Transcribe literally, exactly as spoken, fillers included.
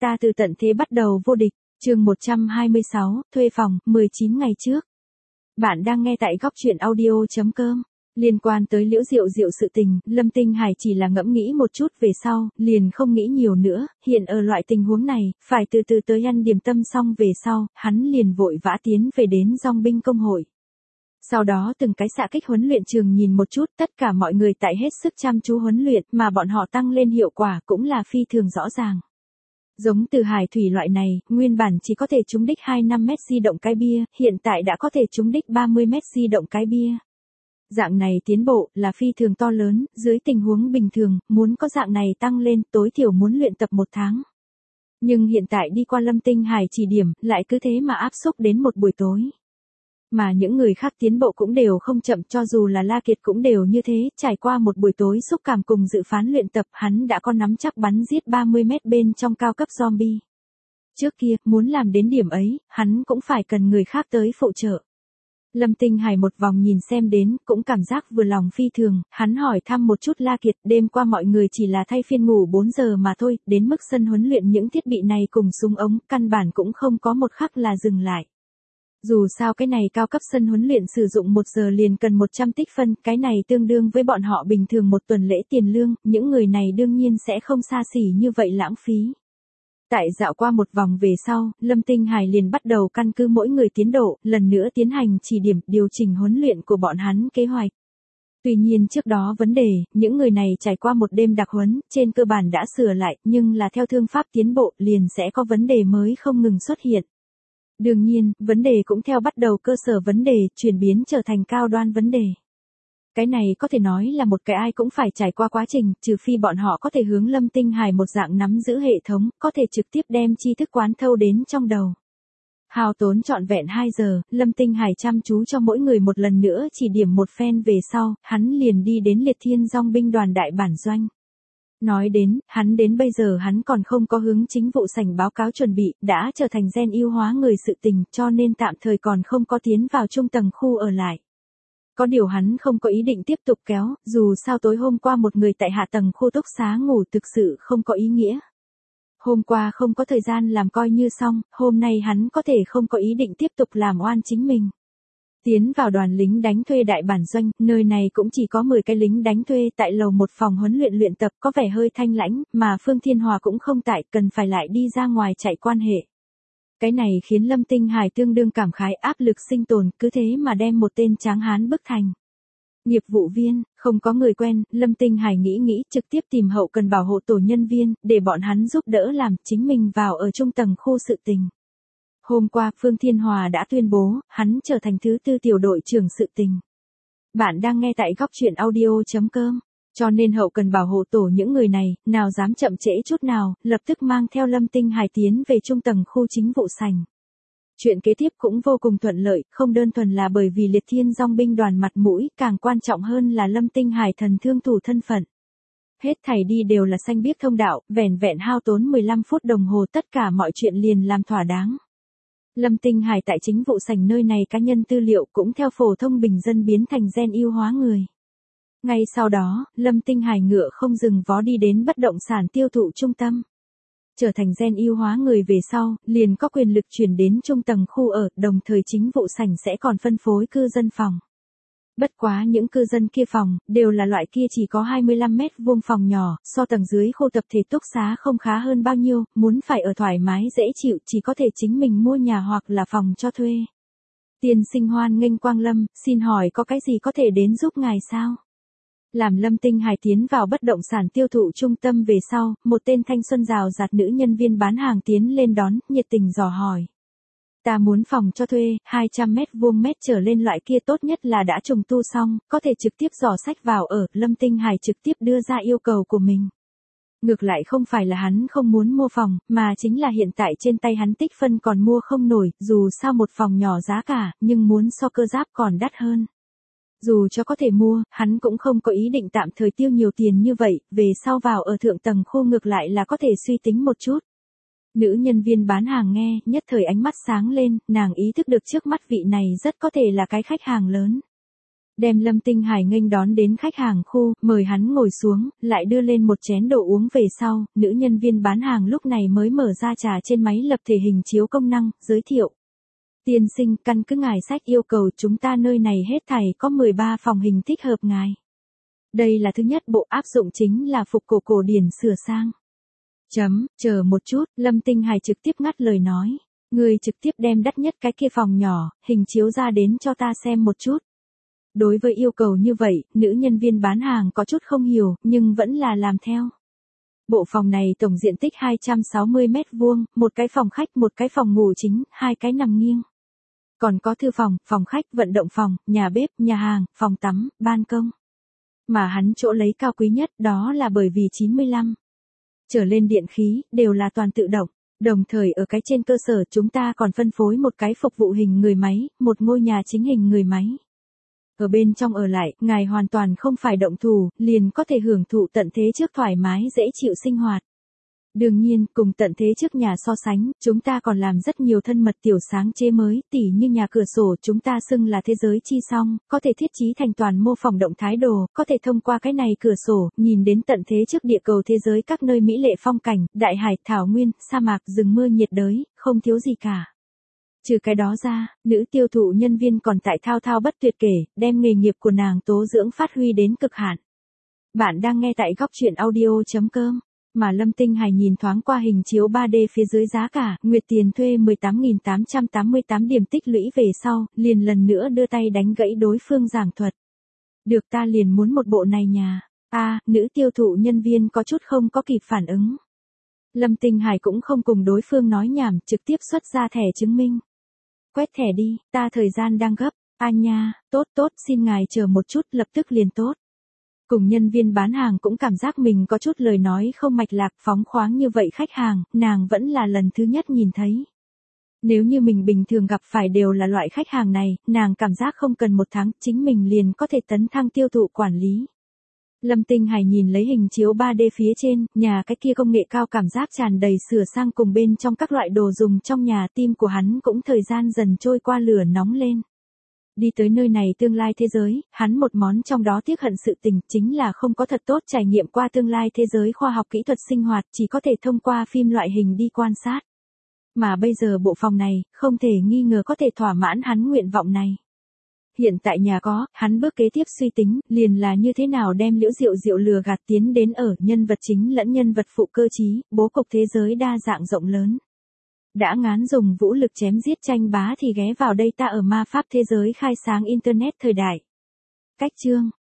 Ta từ tận thế bắt đầu vô địch, chương một trăm hai mươi sáu, thuê phòng, mười chín ngày trước. Bạn đang nghe tại góc truyện audio.com. Liên quan tới Liễu Diệu Diệu sự tình, Lâm Tinh Hải chỉ là ngẫm nghĩ một chút về sau, liền không nghĩ nhiều nữa, hiện ở loại tình huống này, phải từ từ tới ăn điểm tâm xong về sau, hắn liền vội vã tiến về đến dong binh công hội. Sau đó từng cái xạ kích huấn luyện trường nhìn một chút, tất cả mọi người tại hết sức chăm chú huấn luyện, mà bọn họ tăng lên hiệu quả cũng là phi thường rõ ràng. Giống từ hải thủy loại này, nguyên bản chỉ có thể trúng đích hai mươi lăm mét di động cái bia, hiện tại đã có thể trúng đích ba mươi mét di động cái bia. Dạng này tiến bộ là phi thường to lớn, dưới tình huống bình thường, muốn có dạng này tăng lên tối thiểu muốn luyện tập một tháng. Nhưng hiện tại đi qua Lâm Tinh Hải chỉ điểm, lại cứ thế mà áp xúc đến một buổi tối. Mà những người khác tiến bộ cũng đều không chậm, cho dù là La Kiệt cũng đều như thế, trải qua một buổi tối xúc cảm cùng dự phán luyện tập, hắn đã có nắm chắc bắn giết ba mươi mét bên trong cao cấp zombie. Trước kia, muốn làm đến điểm ấy, hắn cũng phải cần người khác tới phụ trợ. Lâm Tinh Hải một vòng nhìn xem đến, cũng cảm giác vừa lòng phi thường, hắn hỏi thăm một chút La Kiệt, đêm qua mọi người chỉ là thay phiên ngủ bốn giờ mà thôi, đến mức sân huấn luyện những thiết bị này cùng súng ống, căn bản cũng không có một khắc là dừng lại. Dù sao cái này cao cấp sân huấn luyện sử dụng một giờ liền cần một trăm tích phân, cái này tương đương với bọn họ bình thường một tuần lễ tiền lương, những người này đương nhiên sẽ không xa xỉ như vậy lãng phí. Tại dạo qua một vòng về sau, Lâm Tinh Hải liền bắt đầu căn cứ mỗi người tiến độ, lần nữa tiến hành chỉ điểm, điều chỉnh huấn luyện của bọn hắn kế hoạch. Tuy nhiên trước đó vấn đề, những người này trải qua một đêm đặc huấn, trên cơ bản đã sửa lại, nhưng là theo thương pháp tiến bộ, liền sẽ có vấn đề mới không ngừng xuất hiện. Đương nhiên, vấn đề cũng theo bắt đầu cơ sở vấn đề, chuyển biến trở thành cao đoan vấn đề. Cái này có thể nói là một cái ai cũng phải trải qua quá trình, trừ phi bọn họ có thể hướng Lâm Tinh Hải một dạng nắm giữ hệ thống, có thể trực tiếp đem tri thức quán thâu đến trong đầu. Hao tốn trọn vẹn hai giờ, Lâm Tinh Hải chăm chú cho mỗi người một lần nữa chỉ điểm một phen về sau, hắn liền đi đến Liệt Thiên Dong binh đoàn đại bản doanh. Nói đến, hắn đến bây giờ hắn còn không có hướng chính vụ sảnh báo cáo chuẩn bị, đã trở thành gen yêu hóa người sự tình, cho nên tạm thời còn không có tiến vào trung tầng khu ở lại. Có điều hắn không có ý định tiếp tục kéo, dù sao tối hôm qua một người tại hạ tầng khu túc xá ngủ thực sự không có ý nghĩa. Hôm qua không có thời gian làm coi như xong, hôm nay hắn có thể không có ý định tiếp tục làm oan chính mình. Tiến vào đoàn lính đánh thuê đại bản doanh, nơi này cũng chỉ có mười cái lính đánh thuê tại lầu một phòng huấn luyện luyện tập có vẻ hơi thanh lãnh, mà Phương Thiên Hòa cũng không tại, cần phải lại đi ra ngoài chạy quan hệ. Cái này khiến Lâm Tinh Hải tương đương cảm khái áp lực sinh tồn, cứ thế mà đem một tên tráng hán bức thành nghiệp vụ viên, không có người quen, Lâm Tinh Hải nghĩ nghĩ trực tiếp tìm hậu cần bảo hộ tổ nhân viên, để bọn hắn giúp đỡ làm, chính mình vào ở trung tầng khu sự tình. Hôm qua, Phương Thiên Hòa đã tuyên bố, hắn trở thành thứ tư tiểu đội trưởng sự tình. Bạn đang nghe tại góc truyện audio.com, cho nên hậu cần bảo hộ tổ những người này, nào dám chậm trễ chút nào, lập tức mang theo Lâm Tinh Hải tiến về trung tầng khu chính vụ sảnh. Chuyện kế tiếp cũng vô cùng thuận lợi, không đơn thuần là bởi vì Liệt Thiên Dong binh đoàn mặt mũi, càng quan trọng hơn là Lâm Tinh Hải thần thương thủ thân phận. Hết thảy đi đều là xanh biếc thông đạo, vẻn vẹn hao tốn mười lăm phút đồng hồ tất cả mọi chuyện liền làm thỏa đáng. Lâm Tinh Hải tại chính vụ sảnh nơi này cá nhân tư liệu cũng theo phổ thông bình dân biến thành gen yêu hóa người. Ngay sau đó, Lâm Tinh Hải ngựa không dừng vó đi đến bất động sản tiêu thụ trung tâm. Trở thành gen yêu hóa người về sau, liền có quyền lực chuyển đến trung tầng khu ở, đồng thời chính vụ sảnh sẽ còn phân phối cư dân phòng. Bất quá những cư dân kia phòng, đều là loại kia chỉ có hai mươi lăm mét vuông phòng nhỏ, so tầng dưới khu tập thể túc xá không khá hơn bao nhiêu, muốn phải ở thoải mái dễ chịu chỉ có thể chính mình mua nhà hoặc là phòng cho thuê. Tiên sinh hoan nghênh quang lâm, xin hỏi có cái gì có thể đến giúp ngài sao? Làm Lâm Tinh Hải tiến vào bất động sản tiêu thụ trung tâm về sau, một tên thanh xuân rào rạt nữ nhân viên bán hàng tiến lên đón, nhiệt tình dò hỏi. Ta muốn phòng cho thuê, hai trăm mét vuông mét trở lên loại kia tốt nhất là đã trùng tu xong, có thể trực tiếp dò sách vào ở, Lâm Tinh Hải trực tiếp đưa ra yêu cầu của mình. Ngược lại không phải là hắn không muốn mua phòng, mà chính là hiện tại trên tay hắn tích phân còn mua không nổi, dù sao một phòng nhỏ giá cả, nhưng muốn so cơ giáp còn đắt hơn. Dù cho có thể mua, hắn cũng không có ý định tạm thời tiêu nhiều tiền như vậy, về sau vào ở thượng tầng khu ngược lại là có thể suy tính một chút. Nữ nhân viên bán hàng nghe, nhất thời ánh mắt sáng lên, nàng ý thức được trước mắt vị này rất có thể là cái khách hàng lớn. Đem Lâm Tinh Hải nghênh đón đến khách hàng khu, mời hắn ngồi xuống, lại đưa lên một chén đồ uống về sau, nữ nhân viên bán hàng lúc này mới mở ra trà trên máy lập thể hình chiếu công năng, giới thiệu. Tiên sinh, căn cứ ngài sách yêu cầu chúng ta nơi này hết thảy có mười ba phòng hình thích hợp ngài. Đây là thứ nhất bộ áp dụng chính là phục cổ cổ điển sửa sang. Chấm, chờ một chút, Lâm Tinh Hải trực tiếp ngắt lời nói. Người trực tiếp đem đắt nhất cái kia phòng nhỏ, hình chiếu ra đến cho ta xem một chút. Đối với yêu cầu như vậy, nữ nhân viên bán hàng có chút không hiểu, nhưng vẫn là làm theo. Bộ phòng này tổng diện tích hai trăm sáu mươi mét vuông, một cái phòng khách, một cái phòng ngủ chính, hai cái nằm nghiêng. Còn có thư phòng, phòng khách, vận động phòng, nhà bếp, nhà hàng, phòng tắm, ban công. Mà hắn chỗ lấy cao quý nhất đó là bởi vì chín mươi lăm trở lên điện khí, đều là toàn tự động. Đồng thời ở cái trên cơ sở chúng ta còn phân phối một cái phục vụ hình người máy, một ngôi nhà chính hình người máy. Ở bên trong ở lại, ngài hoàn toàn không phải động thủ, liền có thể hưởng thụ tận thế trước thoải mái dễ chịu sinh hoạt. Đương nhiên, cùng tận thế trước nhà so sánh, chúng ta còn làm rất nhiều thân mật tiểu sáng chế mới, tỉ như nhà cửa sổ chúng ta xưng là thế giới chi song, có thể thiết trí thành toàn mô phỏng động thái đồ, có thể thông qua cái này cửa sổ, nhìn đến tận thế trước địa cầu thế giới các nơi mỹ lệ phong cảnh, đại hải, thảo nguyên, sa mạc, rừng mưa nhiệt đới, không thiếu gì cả. Trừ cái đó ra, nữ tiêu thụ nhân viên còn tại thao thao bất tuyệt kể, đem nghề nghiệp của nàng tố dưỡng phát huy đến cực hạn. Bạn đang nghe tại góc truyện audio chấm com. Mà Lâm Tinh Hải nhìn thoáng qua hình chiếu ba D phía dưới giá cả, nguyệt tiền thuê mười tám nghìn tám trăm tám mươi tám điểm tích lũy về sau, liền lần nữa đưa tay đánh gãy đối phương giảng thuật. Được, ta liền muốn một bộ này nhà. A, à, nữ tiêu thụ nhân viên có chút không có kịp phản ứng. Lâm Tinh Hải cũng không cùng đối phương nói nhảm, trực tiếp xuất ra thẻ chứng minh. Quét thẻ đi, ta thời gian đang gấp. A nha, tốt tốt, xin ngài chờ một chút, lập tức liền tốt. Cùng nhân viên bán hàng cũng cảm giác mình có chút lời nói không mạch lạc, phóng khoáng như vậy khách hàng, nàng vẫn là lần thứ nhất nhìn thấy. Nếu như mình bình thường gặp phải đều là loại khách hàng này, nàng cảm giác không cần một tháng, chính mình liền có thể tấn thăng tiêu thụ quản lý. Lâm Tinh Hải nhìn lấy hình chiếu ba D phía trên, nhà cái kia công nghệ cao cảm giác tràn đầy sửa sang cùng bên trong các loại đồ dùng trong nhà, tim của hắn cũng thời gian dần trôi qua lửa nóng lên. Đi tới nơi này tương lai thế giới, hắn một món trong đó tiếc hận sự tình chính là không có thật tốt trải nghiệm qua tương lai thế giới khoa học kỹ thuật sinh hoạt, chỉ có thể thông qua phim loại hình đi quan sát. Mà bây giờ bộ phòng này, không thể nghi ngờ có thể thỏa mãn hắn nguyện vọng này. Hiện tại nhà có, hắn bước kế tiếp suy tính, liền là như thế nào đem Liễu Diệu Diệu lừa gạt tiến đến ở nhân vật chính lẫn nhân vật phụ cơ trí, bố cục thế giới đa dạng rộng lớn. Đã ngán dùng vũ lực chém giết tranh bá thì ghé vào đây ta ở ma pháp thế giới khai sáng internet thời đại. Cách chương